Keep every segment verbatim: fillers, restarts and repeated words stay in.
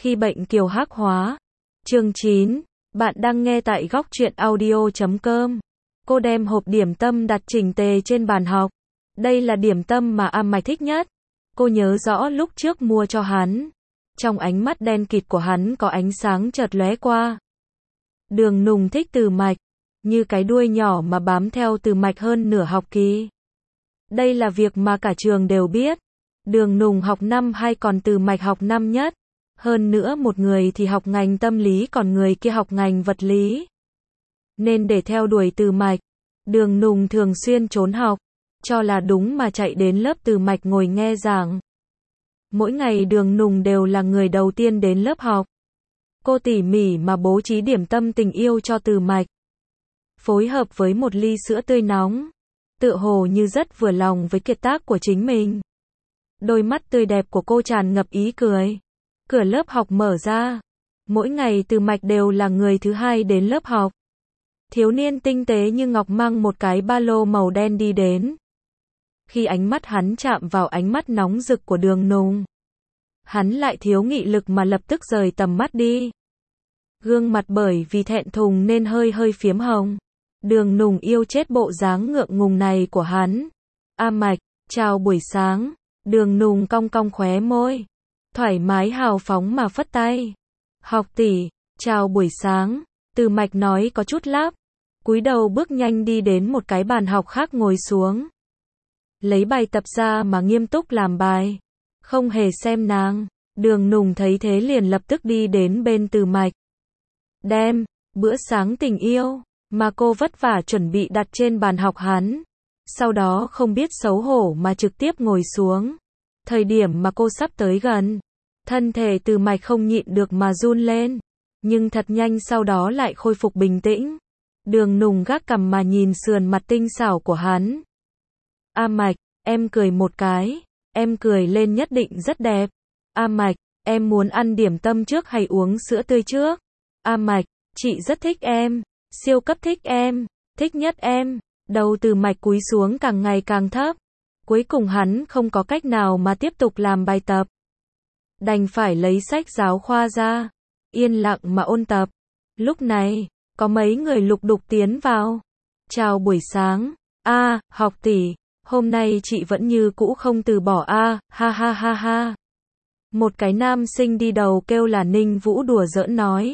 Khi bệnh kiều hắc hóa. Chương chín. Bạn đang nghe tại góc truyện audio chấm com. Cô đem hộp điểm tâm đặt chỉnh tề trên bàn học. Đây là điểm tâm mà A Mạch thích nhất. Cô nhớ rõ lúc trước mua cho hắn. Trong ánh mắt đen kịt của hắn có ánh sáng chợt lóe qua. Đường Nùng thích Từ Mạch, như cái đuôi nhỏ mà bám theo Từ Mạch hơn nửa học kỳ. Đây là việc mà cả trường đều biết. Đường Nùng học năm hai còn Từ Mạch học năm nhất. Hơn nữa một người thì học ngành tâm lý còn người kia học ngành vật lý. Nên để theo đuổi Từ Mạch, Đường Nùng thường xuyên trốn học, cho là đúng mà chạy đến lớp Từ Mạch ngồi nghe giảng. Mỗi ngày Đường Nùng đều là người đầu tiên đến lớp học. Cô tỉ mỉ mà bố trí điểm tâm tình yêu cho Từ Mạch. Phối hợp với một ly sữa tươi nóng. Tựa hồ như rất vừa lòng với kiệt tác của chính mình. Đôi mắt tươi đẹp của cô tràn ngập ý cười. Cửa lớp học mở ra. Mỗi ngày Từ Mạch đều là người thứ hai đến lớp học. Thiếu niên tinh tế như ngọc mang một cái ba lô màu đen đi đến. Khi ánh mắt hắn chạm vào ánh mắt nóng rực của Đường Nùng, hắn lại thiếu nghị lực mà lập tức rời tầm mắt đi. Gương mặt bởi vì thẹn thùng nên hơi hơi phiếm hồng. Đường Nùng yêu chết bộ dáng ngượng ngùng này của hắn. A Mạch, chào buổi sáng. Đường Nùng cong cong khóe môi, thoải mái hào phóng mà phất tay. Học tỷ, chào buổi sáng. Từ Mạch nói có chút lắp, cúi đầu bước nhanh đi đến một cái bàn học khác ngồi xuống. Lấy bài tập ra mà nghiêm túc làm bài, không hề xem nàng. Đường Nùng thấy thế liền lập tức đi đến bên Từ Mạch. Đem bữa sáng tình yêu mà cô vất vả chuẩn bị đặt trên bàn học hắn. Sau đó không biết xấu hổ mà trực tiếp ngồi xuống. Thời điểm mà cô sắp tới gần, thân thể Từ Mạch không nhịn được mà run lên. Nhưng thật nhanh sau đó lại khôi phục bình tĩnh. Đường Nùng gác cằm mà nhìn sườn mặt tinh xảo của hắn. A Mạch, em cười một cái. Em cười lên nhất định rất đẹp. A Mạch, em muốn ăn điểm tâm trước hay uống sữa tươi trước? A Mạch, chị rất thích em. Siêu cấp thích em. Thích nhất em. Đầu Từ Mạch cúi xuống càng ngày càng thấp. Cuối cùng hắn không có cách nào mà tiếp tục làm bài tập. Đành phải lấy sách giáo khoa ra, yên lặng mà ôn tập. Lúc này, có mấy người lục đục tiến vào. Chào buổi sáng. A, học tỷ, hôm nay chị vẫn như cũ không từ bỏ a, ha ha ha ha. Một cái nam sinh đi đầu kêu là Ninh Vũ đùa giỡn nói.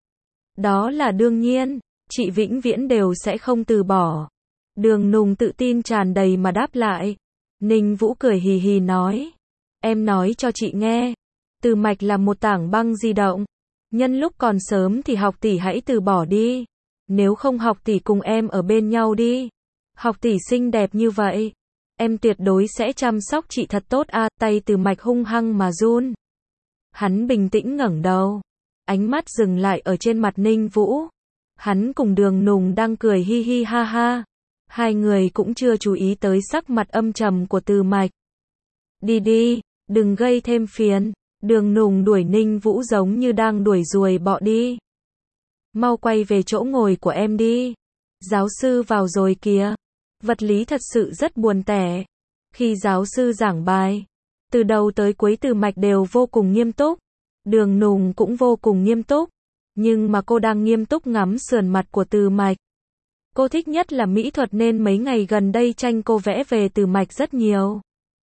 Đó là đương nhiên, chị vĩnh viễn đều sẽ không từ bỏ. Đường Nùng tự tin tràn đầy mà đáp lại. Ninh Vũ cười hì hì nói. Em nói cho chị nghe. Từ Mạch là một tảng băng di động. Nhân lúc còn sớm thì học tỷ hãy từ bỏ đi. Nếu không học tỷ cùng em ở bên nhau đi. Học tỷ xinh đẹp như vậy. Em tuyệt đối sẽ chăm sóc chị thật tốt a. Tay Từ Mạch hung hăng mà run. Hắn bình tĩnh ngẩng đầu. Ánh mắt dừng lại ở trên mặt Ninh Vũ. Hắn cùng Đường Nùng đang cười hi hi ha ha. Hai người cũng chưa chú ý tới sắc mặt âm trầm của Từ Mạch. Đi đi, đừng gây thêm phiền. Đường Nùng đuổi Ninh Vũ giống như đang đuổi ruồi bọ đi. Mau quay về chỗ ngồi của em đi. Giáo sư vào rồi kìa. Vật lý thật sự rất buồn tẻ. Khi giáo sư giảng bài, từ đầu tới cuối Từ Mạch đều vô cùng nghiêm túc. Đường Nùng cũng vô cùng nghiêm túc. Nhưng mà cô đang nghiêm túc ngắm sườn mặt của Từ Mạch. Cô thích nhất là mỹ thuật nên mấy ngày gần đây tranh cô vẽ về Từ Mạch rất nhiều.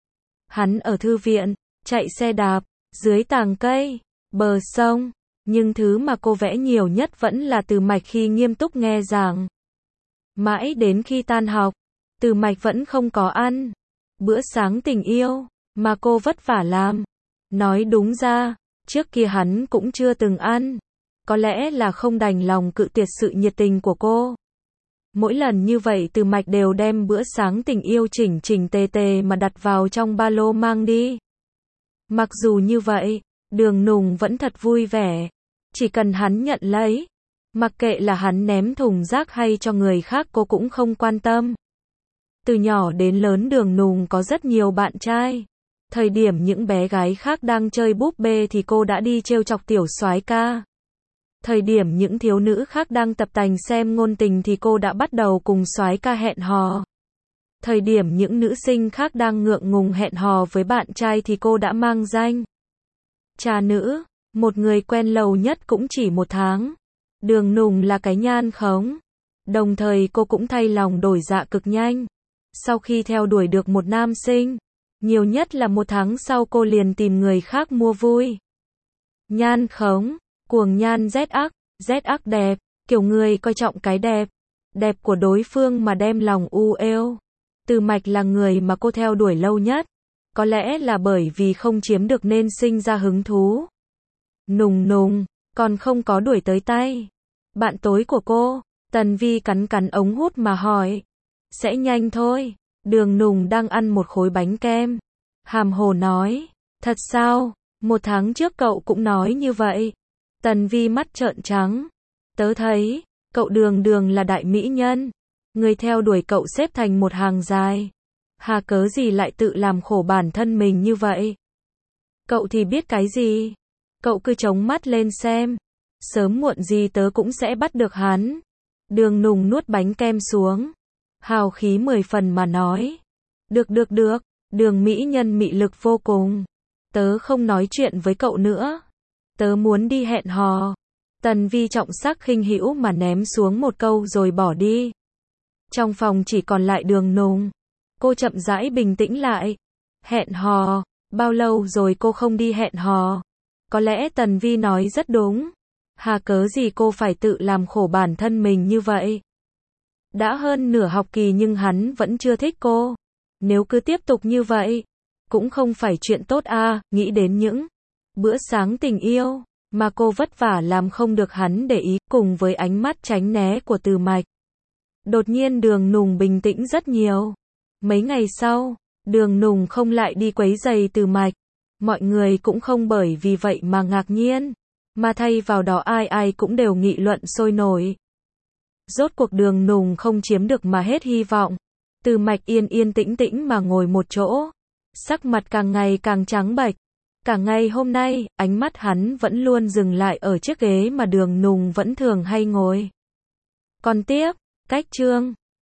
Hắn ở thư viện, chạy xe đạp, dưới tàng cây, bờ sông. Nhưng thứ mà cô vẽ nhiều nhất vẫn là Từ Mạch khi nghiêm túc nghe giảng. Mãi đến khi tan học, Từ Mạch vẫn không có ăn bữa sáng tình yêu mà cô vất vả làm. Nói đúng ra, trước kia hắn cũng chưa từng ăn. Có lẽ là không đành lòng cự tuyệt sự nhiệt tình của cô. Mỗi lần như vậy Từ Mạch đều đem bữa sáng tình yêu chỉnh chỉnh tề tề mà đặt vào trong ba lô mang đi. Mặc dù như vậy, Đường Nùng vẫn thật vui vẻ. Chỉ cần hắn nhận lấy, mặc kệ là hắn ném thùng rác hay cho người khác cô cũng không quan tâm. Từ nhỏ đến lớn Đường Nùng có rất nhiều bạn trai. Thời điểm những bé gái khác đang chơi búp bê thì cô đã đi trêu chọc tiểu soái ca. Thời điểm những thiếu nữ khác đang tập tành xem ngôn tình thì cô đã bắt đầu cùng soái ca hẹn hò. Thời điểm những nữ sinh khác đang ngượng ngùng hẹn hò với bạn trai thì cô đã mang danh trà nữ. Một người quen lâu nhất cũng chỉ một tháng. Đường Nùng là cái nhan khống. Đồng thời cô cũng thay lòng đổi dạ cực nhanh. Sau khi theo đuổi được một nam sinh, nhiều nhất là một tháng sau cô liền tìm người khác mua vui. Nhan khống, cuồng nhan Z ắc, Z ắc đẹp, kiểu người coi trọng cái đẹp. Đẹp của đối phương mà đem lòng u êu. Từ Mạch là người mà cô theo đuổi lâu nhất. Có lẽ là bởi vì không chiếm được nên sinh ra hứng thú. Nùng Nùng, còn không có đuổi tới tay. Bạn tối của cô, Tần Vi cắn cắn ống hút mà hỏi. Sẽ nhanh thôi. Đường Nùng đang ăn một khối bánh kem. Hàm hồ nói. Thật sao? Một tháng trước cậu cũng nói như vậy. Tần Vi mắt trợn trắng. Tớ thấy, cậu Đường Đường là đại mỹ nhân. Người theo đuổi cậu xếp thành một hàng dài. Hà cớ gì lại tự làm khổ bản thân mình như vậy? Cậu thì biết cái gì? Cậu cứ chống mắt lên xem. Sớm muộn gì tớ cũng sẽ bắt được hắn. Đường Nùng nuốt bánh kem xuống. Hào khí mười phần mà nói. Được được được, Đường mỹ nhân mị lực vô cùng. Tớ không nói chuyện với cậu nữa. Tớ muốn đi hẹn hò. Tần Vi trọng sắc khinh hữu mà ném xuống một câu rồi bỏ đi. Trong phòng chỉ còn lại Đường Nùng. Cô chậm rãi bình tĩnh lại. Hẹn hò, bao lâu rồi cô không đi hẹn hò? Có lẽ Tần Vi nói rất đúng. Hà cớ gì cô phải tự làm khổ bản thân mình như vậy? Đã hơn nửa học kỳ nhưng hắn vẫn chưa thích cô. Nếu cứ tiếp tục như vậy, cũng không phải chuyện tốt à, nghĩ đến những bữa sáng tình yêu mà cô vất vả làm không được hắn để ý, cùng với ánh mắt tránh né của Từ Mạch. Đột nhiên Đường Nùng bình tĩnh rất nhiều. Mấy ngày sau, Đường Nùng không lại đi quấy rầy Từ Mạch. Mọi người cũng không bởi vì vậy mà ngạc nhiên, mà thay vào đó ai ai cũng đều nghị luận sôi nổi. Rốt cuộc Đường Nùng không chiếm được mà hết hy vọng. Từ Mạch yên yên tĩnh tĩnh mà ngồi một chỗ. Sắc mặt càng ngày càng trắng bệch. Cả ngày hôm nay, ánh mắt hắn vẫn luôn dừng lại ở chiếc ghế mà Đường Nùng vẫn thường hay ngồi. Còn tiếp, cách chương